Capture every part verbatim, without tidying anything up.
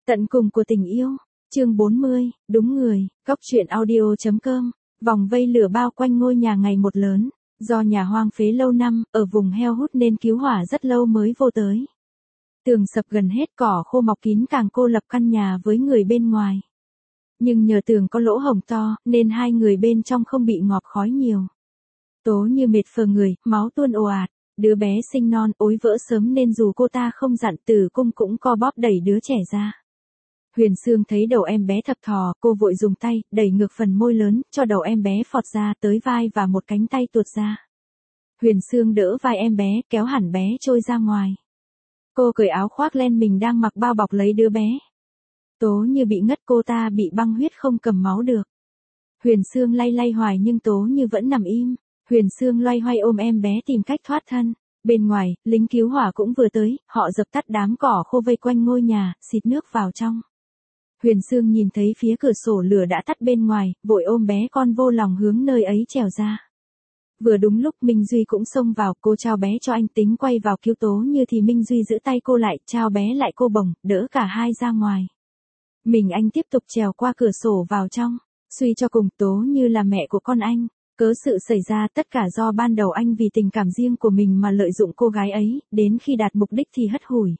Tận cùng của tình yêu, chương bốn mươi, đúng người, góc truyện audio chấm com, vòng vây lửa bao quanh ngôi nhà ngày một lớn, do nhà hoang phế lâu năm, ở vùng heo hút nên cứu hỏa rất lâu mới vô tới. Tường sập gần hết, cỏ khô mọc kín càng cô lập căn nhà với người bên ngoài. Nhưng nhờ tường có lỗ hổng to, nên hai người bên trong không bị ngọt khói nhiều. Tố Như mệt phờ người, máu tuôn ồ ạt, đứa bé sinh non ối vỡ sớm nên dù cô ta không dặn Tử Cung cũng co bóp đẩy đứa trẻ ra. Huyền Sương thấy đầu em bé thập thò, cô vội dùng tay, đẩy ngược phần môi lớn, cho đầu em bé phọt ra tới vai và một cánh tay tuột ra. Huyền Sương đỡ vai em bé, kéo hẳn bé trôi ra ngoài. Cô cởi áo khoác len mình đang mặc bao bọc lấy đứa bé. Tố Như bị ngất, cô ta bị băng huyết không cầm máu được. Huyền Sương lay lay hoài nhưng Tố Như vẫn nằm im. Huyền Sương loay hoay ôm em bé tìm cách thoát thân. Bên ngoài, lính cứu hỏa cũng vừa tới, họ dập tắt đám cỏ khô vây quanh ngôi nhà, xịt nước vào trong. Huyền Sương nhìn thấy phía cửa sổ lửa đã tắt bên ngoài, vội ôm bé con vô lòng hướng nơi ấy trèo ra. Vừa đúng lúc Minh Duy cũng xông vào, cô trao bé cho anh tính quay vào cứu Tố Như thì Minh Duy giữ tay cô lại, trao bé lại cô bồng, đỡ cả hai ra ngoài. Mình anh tiếp tục trèo qua cửa sổ vào trong, suy cho cùng Tố Như là mẹ của con anh. Cớ sự xảy ra tất cả do ban đầu anh vì tình cảm riêng của mình mà lợi dụng cô gái ấy, đến khi đạt mục đích thì hất hủi.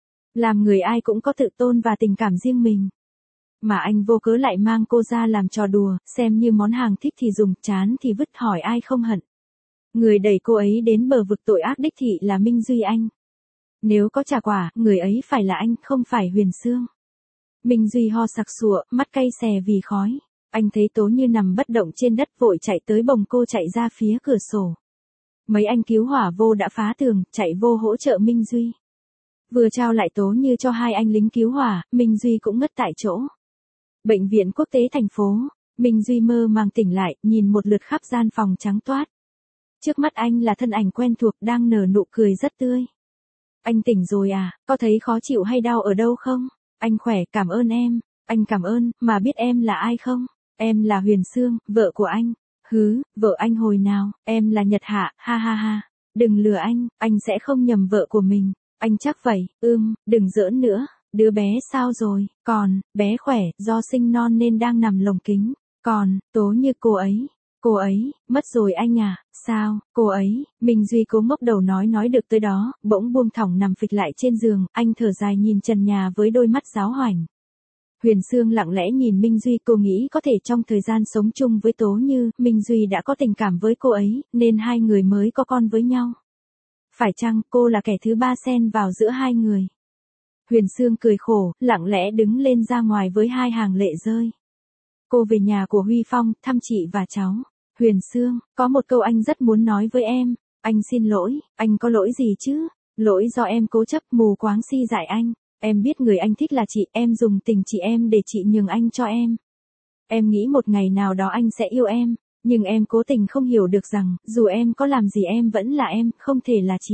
Làm người ai cũng có tự tôn và tình cảm riêng mình. Mà anh vô cớ lại mang cô ra làm trò đùa, xem như món hàng thích thì dùng, chán thì vứt, hỏi ai không hận. Người đẩy cô ấy đến bờ vực tội ác đích thị là Minh Duy anh. Nếu có trả quả, người ấy phải là anh, không phải Huyền Sương. Minh Duy ho sặc sụa, mắt cay xè vì khói. Anh thấy Tố Như nằm bất động trên đất vội chạy tới bồng cô chạy ra phía cửa sổ. Mấy anh cứu hỏa vô đã phá tường, chạy vô hỗ trợ Minh Duy. Vừa trao lại Tố Như cho hai anh lính cứu hỏa, Minh Duy cũng ngất tại chỗ. Bệnh viện quốc tế thành phố, Minh Duy mơ màng tỉnh lại, nhìn một lượt khắp gian phòng trắng toát. Trước mắt anh là thân ảnh quen thuộc đang nở nụ cười rất tươi. Anh tỉnh rồi à, có thấy khó chịu hay đau ở đâu không? Anh khỏe, cảm ơn em. Anh cảm ơn, mà biết em là ai không? Em là Huyền Sương, vợ của anh. Hứ, vợ anh hồi nào? Em là Nhật Hạ, ha ha ha. Đừng lừa anh, anh sẽ không nhầm vợ của mình. Anh chắc vậy, ưm, đừng giỡn nữa. Đứa bé sao rồi? Còn, bé khỏe, do sinh non nên đang nằm lồng kính. Còn, Tố Như cô ấy. Cô ấy, mất rồi anh à, sao, cô ấy, Minh Duy cố ngốc đầu nói nói được tới đó, bỗng buông thõng nằm phịch lại trên giường, anh thở dài nhìn trần nhà với đôi mắt giáo hoành. Huyền Sương lặng lẽ nhìn Minh Duy, cô nghĩ có thể trong thời gian sống chung với Tố Như, Minh Duy đã có tình cảm với cô ấy, nên hai người mới có con với nhau. Phải chăng cô là kẻ thứ ba xen vào giữa hai người? Huyền Sương cười khổ, lặng lẽ đứng lên ra ngoài với hai hàng lệ rơi. Cô về nhà của Huy Phong, thăm chị và cháu. Huyền Sương, có một câu anh rất muốn nói với em. Anh xin lỗi, anh có lỗi gì chứ? Lỗi do em cố chấp mù quáng si dại anh. Em biết người anh thích là chị, em dùng tình chị em để chị nhường anh cho em. Em nghĩ một ngày nào đó anh sẽ yêu em, nhưng em cố tình không hiểu được rằng, dù em có làm gì em vẫn là em, không thể là chị.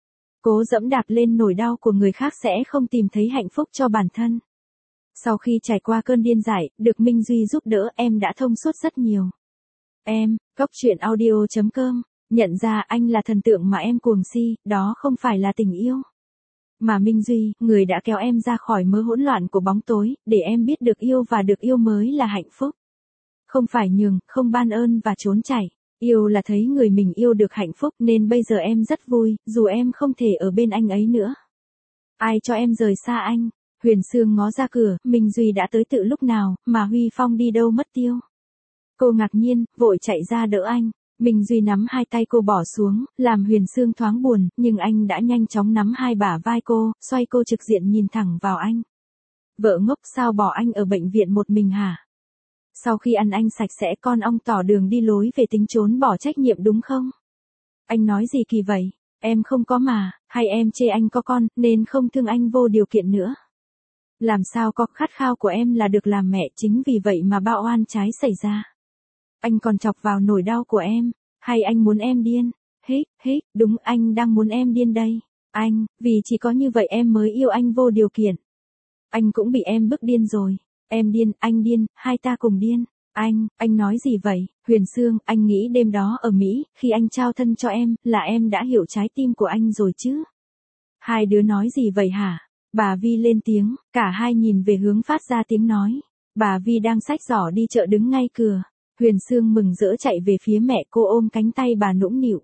Cố dẫm đạp lên nỗi đau của người khác sẽ không tìm thấy hạnh phúc cho bản thân. Sau khi trải qua cơn điên dại, được Minh Duy giúp đỡ, em đã thông suốt rất nhiều. Em, góc truyện audio chấm com, nhận ra anh là thần tượng mà em cuồng si, đó không phải là tình yêu. Mà Minh Duy, người đã kéo em ra khỏi mớ hỗn loạn của bóng tối, để em biết được yêu và được yêu mới là hạnh phúc. Không phải nhường, không ban ơn và trốn chạy. Yêu là thấy người mình yêu được hạnh phúc, nên bây giờ em rất vui, dù em không thể ở bên anh ấy nữa. Ai cho em rời xa anh? Huyền Sương ngó ra cửa, Minh Duy đã tới tự lúc nào, mà Huy Phong đi đâu mất tiêu. Cô ngạc nhiên, vội chạy ra đỡ anh. Minh Duy nắm hai tay cô bỏ xuống, làm Huyền Sương thoáng buồn, nhưng anh đã nhanh chóng nắm hai bả vai cô, xoay cô trực diện nhìn thẳng vào anh. Vợ ngốc, sao bỏ anh ở bệnh viện một mình hả? Sau khi ăn anh sạch sẽ con ong tỏ đường đi lối về tính trốn bỏ trách nhiệm đúng không? Anh nói gì kỳ vậy? Em không có mà, hay em chê anh có con, nên không thương anh vô điều kiện nữa? Làm sao có, khát khao của em là được làm mẹ, chính vì vậy mà bao oan trái xảy ra. Anh còn chọc vào nỗi đau của em, hay anh muốn em điên? Hít, hít, đúng, anh đang muốn em điên đây. Anh, vì chỉ có như vậy em mới yêu anh vô điều kiện. Anh cũng bị em bức điên rồi. Em điên, anh điên, hai ta cùng điên. Anh, anh nói gì vậy? Huyền Sương, anh nghĩ đêm đó ở Mỹ, khi anh trao thân cho em, là em đã hiểu trái tim của anh rồi chứ? Hai đứa nói gì vậy hả? Bà Vi lên tiếng, cả hai nhìn về hướng phát ra tiếng nói. Bà Vi đang xách giỏ đi chợ đứng ngay cửa. Huyền Sương mừng rỡ chạy về phía mẹ cô ôm cánh tay bà nũng nịu.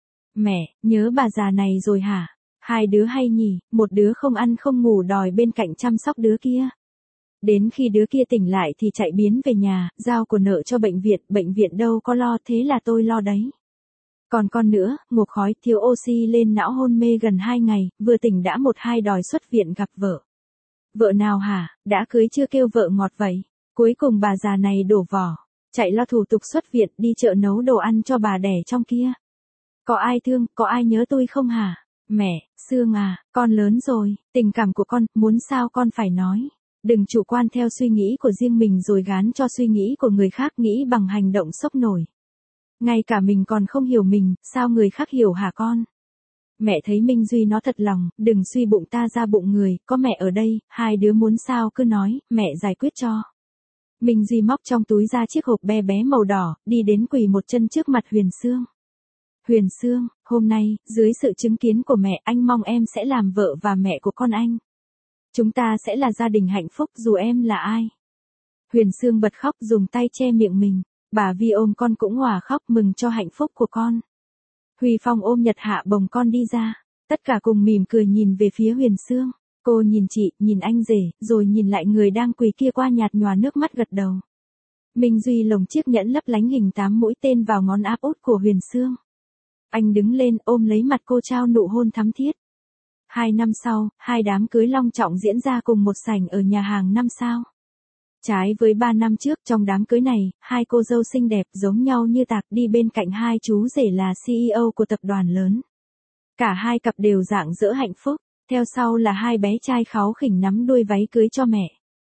Mẹ, nhớ bà già này rồi hả? Hai đứa hay nhỉ, một đứa không ăn không ngủ đòi bên cạnh chăm sóc đứa kia. Đến khi đứa kia tỉnh lại thì chạy biến về nhà, giao của nợ cho bệnh viện, bệnh viện đâu có lo, thế là tôi lo đấy. Còn con nữa, ngộp khói, thiếu oxy lên não, hôn mê gần hai ngày, vừa tỉnh đã một hai đòi xuất viện gặp vợ. Vợ nào hả, đã cưới chưa kêu vợ ngọt vậy. Cuối cùng bà già này đổ vỏ, chạy lo thủ tục xuất viện, đi chợ nấu đồ ăn cho bà đẻ trong kia. Có ai thương, có ai nhớ tôi không hả? Mẹ, Sương à, con lớn rồi, tình cảm của con, muốn sao con phải nói. Đừng chủ quan theo suy nghĩ của riêng mình rồi gán cho suy nghĩ của người khác, nghĩ bằng hành động sốc nổi. Ngay cả mình còn không hiểu mình, sao người khác hiểu hả con? Mẹ thấy Minh Duy nó thật lòng, đừng suy bụng ta ra bụng người, có mẹ ở đây, hai đứa muốn sao cứ nói, mẹ giải quyết cho. Minh Duy móc trong túi ra chiếc hộp bé bé màu đỏ, đi đến quỳ một chân trước mặt Huyền Sương. Huyền Sương, hôm nay, dưới sự chứng kiến của mẹ, anh mong em sẽ làm vợ và mẹ của con anh. Chúng ta sẽ là gia đình hạnh phúc dù em là ai. Huyền Sương bật khóc dùng tay che miệng mình. Bà Vi ôm con cũng òa khóc mừng cho hạnh phúc của con. Huy Phong ôm Nhật Hạ bồng con đi ra. Tất cả cùng mỉm cười nhìn về phía Huyền Sương. Cô nhìn chị, nhìn anh rể, rồi nhìn lại người đang quỳ kia qua nhạt nhòa nước mắt gật đầu. Minh Duy lồng chiếc nhẫn lấp lánh hình tám mũi tên vào ngón áp út của Huyền Sương. Anh đứng lên ôm lấy mặt cô trao nụ hôn thắm thiết. Hai năm sau, hai đám cưới long trọng diễn ra cùng một sảnh ở nhà hàng năm sao. Trái với ba năm trước, trong đám cưới này, hai cô dâu xinh đẹp giống nhau như tạc đi bên cạnh hai chú rể là xê e ô của tập đoàn lớn. Cả hai cặp đều rạng rỡ hạnh phúc, theo sau là hai bé trai kháu khỉnh nắm đuôi váy cưới cho mẹ.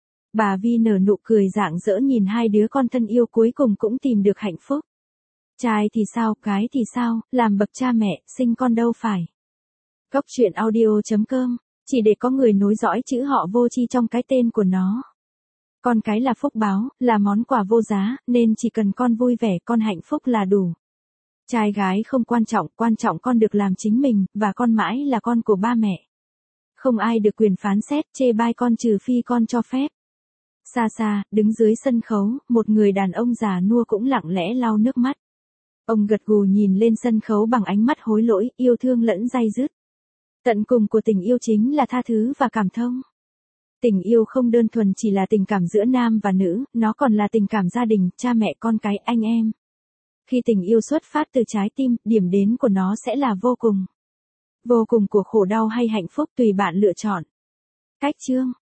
Bà Vi nở nụ cười rạng rỡ nhìn hai đứa con thân yêu cuối cùng cũng tìm được hạnh phúc. Trai thì sao, gái thì sao, làm bậc cha mẹ, sinh con đâu phải. Góc truyện audio chấm com, chỉ để có người nối dõi chữ họ vô tri trong cái tên của nó. Con cái là phúc báo, là món quà vô giá, nên chỉ cần con vui vẻ, con hạnh phúc là đủ. Trai gái không quan trọng, quan trọng con được làm chính mình, và con mãi là con của ba mẹ. Không ai được quyền phán xét, chê bai con trừ phi con cho phép. Xa xa, đứng dưới sân khấu, một người đàn ông già nua cũng lặng lẽ lau nước mắt. Ông gật gù nhìn lên sân khấu bằng ánh mắt hối lỗi, yêu thương lẫn day dứt. Tận cùng của tình yêu chính là tha thứ và cảm thông. Tình yêu không đơn thuần chỉ là tình cảm giữa nam và nữ, nó còn là tình cảm gia đình, cha mẹ con cái, anh em. Khi tình yêu xuất phát từ trái tim, điểm đến của nó sẽ là vô cùng. Vô cùng của khổ đau hay hạnh phúc tùy bạn lựa chọn. Cách chương